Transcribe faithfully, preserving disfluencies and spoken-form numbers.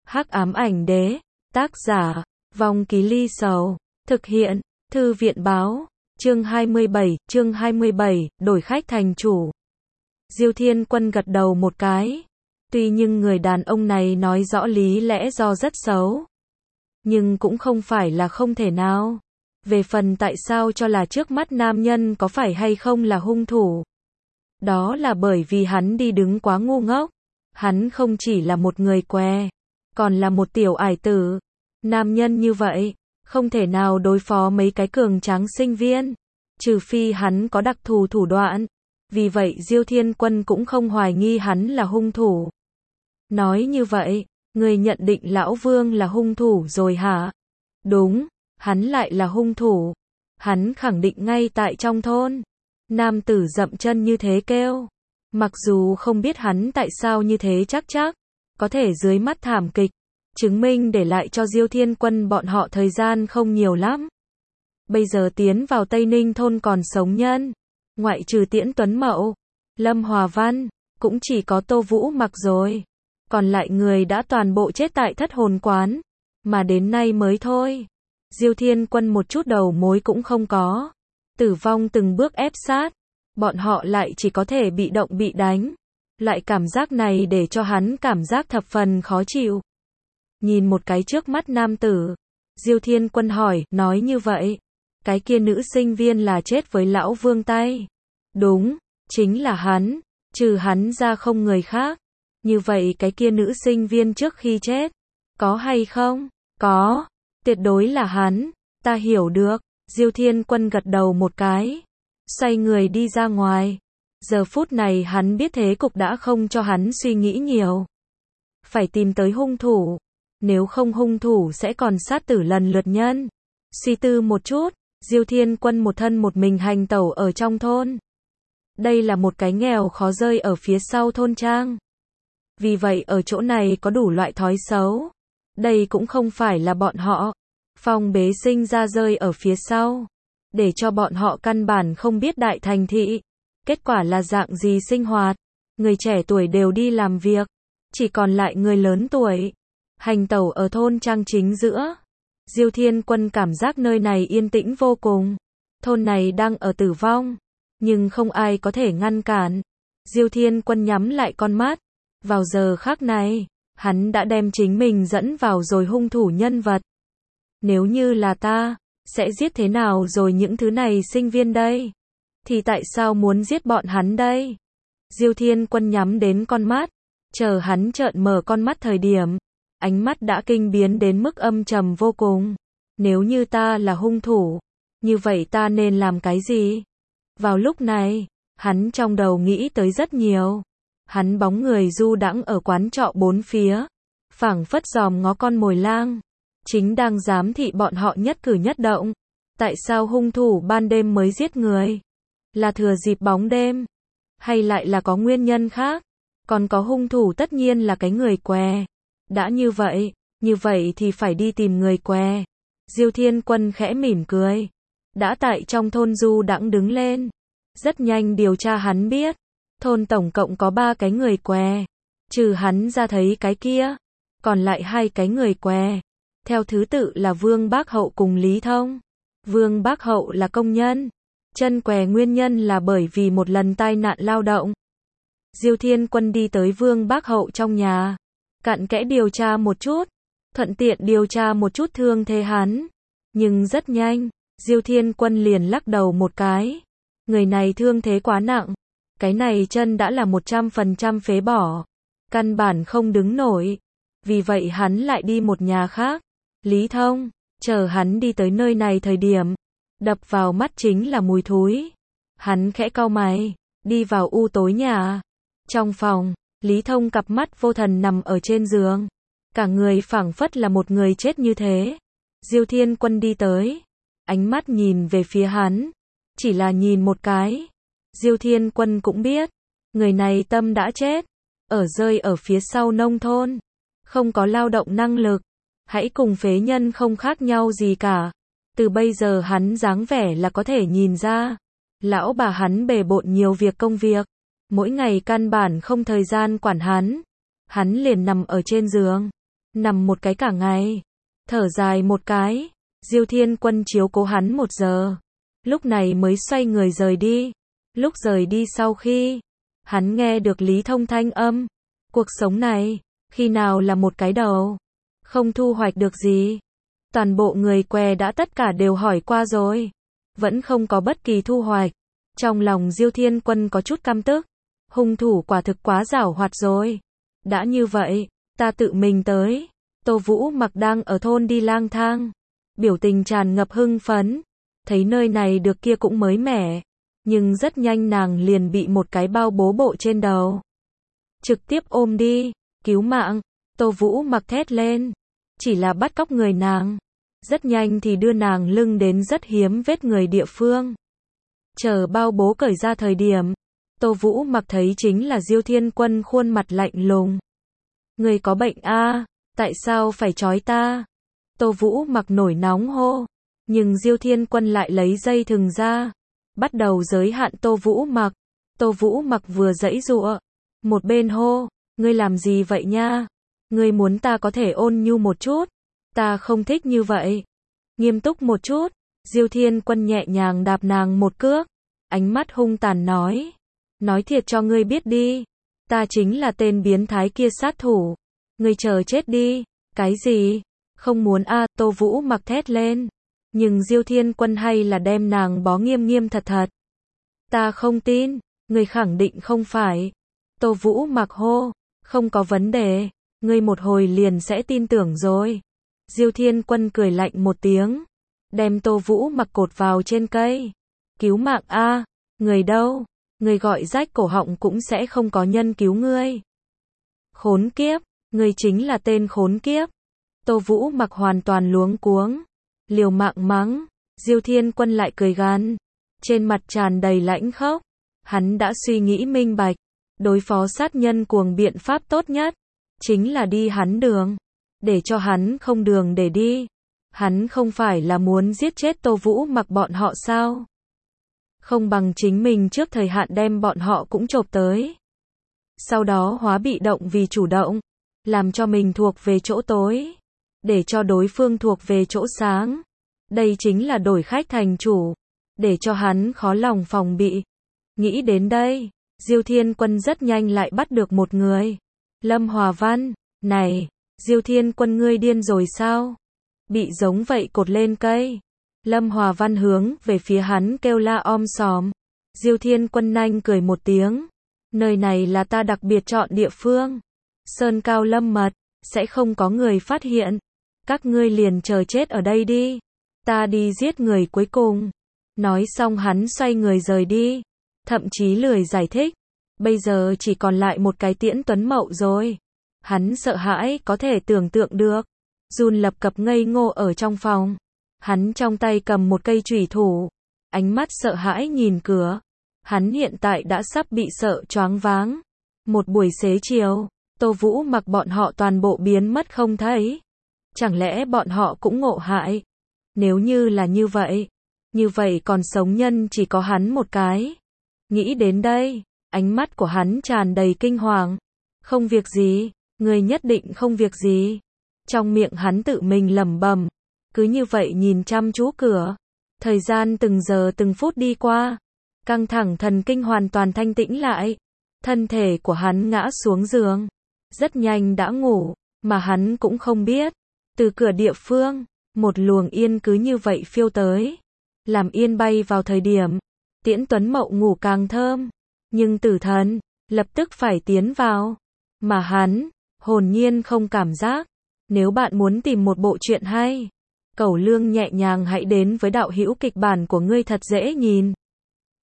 Hắc ám ảnh đế, tác giả, Vong Ký Ly Sầu, thực hiện, Thư viện báo, chương hai mươi bảy, chương hai mươi bảy, đổi khách thành chủ. Diêu Thiên Quân gật đầu một cái. Tuy nhưng người đàn ông này nói rõ lý lẽ do rất xấu. Nhưng cũng không phải là không thể nào. Về phần tại sao cho là trước mắt nam nhân có phải hay không là hung thủ. Đó là bởi vì hắn đi đứng quá ngu ngốc. Hắn không chỉ là một người què, còn là một tiểu ải tử. Nam nhân như vậy, không thể nào đối phó mấy cái cường tráng sinh viên. Trừ phi hắn có đặc thù thủ đoạn. Vì vậy Diêu Thiên Quân cũng không hoài nghi hắn là hung thủ. Nói như vậy, người nhận định Lão Vương là hung thủ rồi hả? Đúng, hắn lại là hung thủ. Hắn khẳng định ngay tại trong thôn. Nam tử dậm chân như thế kêu. Mặc dù không biết hắn tại sao như thế chắc chắc, có thể dưới mắt thảm kịch, chứng minh để lại cho Diêu Thiên Quân bọn họ thời gian không nhiều lắm. Bây giờ tiến vào Tây Ninh thôn còn sống nhân, ngoại trừ Tiễn Tuấn Mậu, Lâm Hòa Văn, cũng chỉ có Tô Vũ Mặc rồi. Còn lại người đã toàn bộ chết tại Thất Hồn Quán, mà đến nay mới thôi. Diêu Thiên Quân một chút đầu mối cũng không có. Tử vong từng bước ép sát, bọn họ lại chỉ có thể bị động bị đánh. Lại cảm giác này để cho hắn cảm giác thập phần khó chịu. Nhìn một cái trước mắt nam tử, Diêu Thiên Quân hỏi, nói như vậy, cái kia nữ sinh viên là chết với Lão Vương tay. Đúng, chính là hắn, trừ hắn ra không người khác. Như vậy cái kia nữ sinh viên trước khi chết, có hay không? Có, tuyệt đối là hắn, ta hiểu được. Diêu Thiên Quân gật đầu một cái, xoay người đi ra ngoài. Giờ phút này hắn biết thế cục đã không cho hắn suy nghĩ nhiều. Phải tìm tới hung thủ, nếu không hung thủ sẽ còn sát tử lần lượt nhân. Suy tư một chút, Diêu Thiên Quân một thân một mình hành tẩu ở trong thôn. Đây là một cái nghèo khó rơi ở phía sau thôn trang. Vì vậy ở chỗ này có đủ loại thói xấu. Đây cũng không phải là bọn họ phong bế sinh ra rơi ở phía sau, để cho bọn họ căn bản không biết đại thành thị. Kết quả là dạng gì sinh hoạt. Người trẻ tuổi đều đi làm việc, chỉ còn lại người lớn tuổi hành tẩu ở thôn trang chính giữa. Diêu Thiên Quân cảm giác nơi này yên tĩnh vô cùng. Thôn này đang ở tử vong, nhưng không ai có thể ngăn cản. Diêu Thiên Quân nhắm lại con mắt. Vào giờ khắc này, hắn đã đem chính mình dẫn vào rồi hung thủ nhân vật. Nếu như là ta, sẽ giết thế nào rồi những thứ này sinh viên đây? Thì tại sao muốn giết bọn hắn đây? Diêu Thiên Quân nhắm đến con mắt, chờ hắn trợn mở con mắt thời điểm, ánh mắt đã kinh biến đến mức âm trầm vô cùng. Nếu như ta là hung thủ, như vậy ta nên làm cái gì? Vào lúc này, hắn trong đầu nghĩ tới rất nhiều. Hắn bóng người du đãng ở quán trọ bốn phía, phảng phất dòm ngó con mồi lang, chính đang giám thị bọn họ nhất cử nhất động. Tại sao hung thủ ban đêm mới giết người? Là thừa dịp bóng đêm? Hay lại là có nguyên nhân khác? Còn có hung thủ tất nhiên là cái người què. Đã như vậy, như vậy thì phải đi tìm người què. Diêu Thiên Quân khẽ mỉm cười. Đã tại trong thôn du đãng đứng lên. Rất nhanh điều tra hắn biết. Thôn tổng cộng có ba cái người què. Trừ hắn ra thấy cái kia. Còn lại hai cái người què. Theo thứ tự là Vương Bác Hậu cùng Lý Thông. Vương Bác Hậu là công nhân. Chân què nguyên nhân là bởi vì một lần tai nạn lao động. Diêu Thiên Quân đi tới Vương Bác Hậu trong nhà. Cặn kẽ điều tra một chút. Thuận tiện điều tra một chút thương thế hắn. Nhưng rất nhanh, Diêu Thiên Quân liền lắc đầu một cái. Người này thương thế quá nặng. Cái này chân đã là một trăm phần trăm phế bỏ. Căn bản không đứng nổi. Vì vậy hắn lại đi một nhà khác. Lý Thông, chờ hắn đi tới nơi này thời điểm, đập vào mắt chính là mùi thối. Hắn khẽ cau mày, đi vào u tối nhà. Trong phòng, Lý Thông cặp mắt vô thần nằm ở trên giường. Cả người phảng phất là một người chết như thế. Diêu Thiên Quân đi tới, ánh mắt nhìn về phía hắn. Chỉ là nhìn một cái. Diêu Thiên Quân cũng biết, người này tâm đã chết. Ở rơi ở phía sau nông thôn. Không có lao động năng lực. Hãy cùng phế nhân không khác nhau gì cả. Từ bây giờ hắn dáng vẻ là có thể nhìn ra. Lão bà hắn bề bộn nhiều việc công việc. Mỗi ngày căn bản không thời gian quản hắn. Hắn liền nằm ở trên giường. nằm một cái cả ngày, thở dài một cái, Diêu Thiên Quân chiếu cố hắn một giờ, lúc này mới xoay người rời đi. Lúc rời đi sau khi, hắn nghe được Lý Thông thanh âm, cuộc sống này, khi nào là một cái đầu, không thu hoạch được gì. Toàn bộ người què đã tất cả đều hỏi qua rồi, vẫn không có bất kỳ thu hoạch. Trong lòng Diêu Thiên Quân có chút căm tức, hung thủ quả thực quá giảo hoạt rồi. Đã như vậy, ta tự mình tới. Tô Vũ Mặc đang ở thôn đi lang thang, biểu tình tràn ngập hưng phấn, thấy nơi này được kia cũng mới mẻ, nhưng rất nhanh nàng liền bị một cái bao bố bộ trên đầu trực tiếp ôm đi, cứu mạng. Tô Vũ Mặc thét lên, chỉ là bắt cóc người nàng, rất nhanh thì đưa nàng lưng đến rất hiếm vết người địa phương. Chờ bao bố cởi ra thời điểm, Tô Vũ Mặc thấy chính là Diêu Thiên Quân khuôn mặt lạnh lùng. Người có bệnh a, à? Tại sao phải trói ta? Tô Vũ Mặc nổi nóng hô, nhưng Diêu Thiên Quân lại lấy dây thừng ra, bắt đầu giới hạn Tô Vũ Mặc. Tô Vũ Mặc vừa giãy giụa, một bên hô, ngươi làm gì vậy nha? Ngươi muốn ta có thể ôn nhu một chút, ta không thích như vậy. Nghiêm túc một chút. Diêu Thiên Quân nhẹ nhàng đạp nàng một cước, ánh mắt hung tàn nói, nói thiệt cho ngươi biết đi, ta chính là tên biến thái kia sát thủ, ngươi chờ chết đi. Cái gì? Không muốn a, à, Tô Vũ Mặc thét lên, nhưng Diêu Thiên Quân hay là đem nàng bó nghiêm nghiêm thật thật. Ta không tin, ngươi khẳng định không phải. Tô Vũ Mặc hô, không có vấn đề, ngươi một hồi liền sẽ tin tưởng rồi. Diêu Thiên Quân cười lạnh một tiếng, đem Tô Vũ Mặc cột vào trên cây. Cứu mạng a, à, người đâu? Người gọi rách cổ họng cũng sẽ không có nhân cứu ngươi. Khốn kiếp, ngươi chính là tên khốn kiếp. Tô Vũ Mặc hoàn toàn luống cuống, liều mạng mắng. Diêu Thiên Quân lại cười gằn, trên mặt tràn đầy lãnh khốc. Hắn đã suy nghĩ minh bạch, đối phó sát nhân cuồng biện pháp tốt nhất chính là đi hắn đường, để cho hắn không đường để đi. Hắn không phải là muốn giết chết Tô Vũ Mặc bọn họ sao? Không bằng chính mình trước thời hạn đem bọn họ cũng chộp tới, sau đó hóa bị động vì chủ động, làm cho mình thuộc về chỗ tối, để cho đối phương thuộc về chỗ sáng. Đây chính là đổi khách thành chủ, để cho hắn khó lòng phòng bị. Nghĩ đến đây, Diêu Thiên Quân rất nhanh lại bắt được một người. Lâm Hòa Văn, này, Diêu Thiên Quân ngươi điên rồi sao? Bị giống vậy cột lên cây. Lâm Hòa Văn hướng về phía hắn kêu la om sòm. Diêu Thiên Quân nhanh cười một tiếng. Nơi này là ta đặc biệt chọn địa phương. Sơn cao lâm mật, sẽ không có người phát hiện. Các ngươi liền chờ chết ở đây đi. Ta đi giết người cuối cùng. Nói xong hắn xoay người rời đi. Thậm chí lười giải thích. Bây giờ chỉ còn lại một cái Tiễn Tuấn Mậu rồi. Hắn sợ hãi có thể tưởng tượng được. Run lập cập ngây ngô ở trong phòng. Hắn trong tay cầm một cây chủy thủ, ánh mắt sợ hãi nhìn cửa. Hắn hiện tại đã sắp bị sợ choáng váng. Một buổi xế chiều, Tô Vũ Mặc bọn họ toàn bộ biến mất không thấy. Chẳng lẽ bọn họ cũng ngộ hại? Nếu như là như vậy, như vậy còn sống nhân chỉ có hắn một cái. Nghĩ đến đây, ánh mắt của hắn tràn đầy kinh hoàng. Không việc gì, người nhất định không việc gì. Trong miệng hắn tự mình lẩm bẩm, cứ như vậy nhìn chăm chú cửa. Thời gian từng giờ từng phút đi qua, căng thẳng thần kinh hoàn toàn thanh tĩnh lại. Thân thể của hắn ngã xuống giường, rất nhanh đã ngủ, mà hắn cũng không biết. Từ cửa địa phương, một luồng yên cứ như vậy phiêu tới, làm yên bay vào thời điểm Tiễn Tuấn Mậu ngủ càng thơm, nhưng tử thần lập tức phải tiến vào, mà hắn hồn nhiên không cảm giác. Nếu bạn muốn tìm một bộ truyện hay, Cẩu Lương nhẹ nhàng hãy đến với đạo hữu kịch bản của ngươi thật dễ nhìn.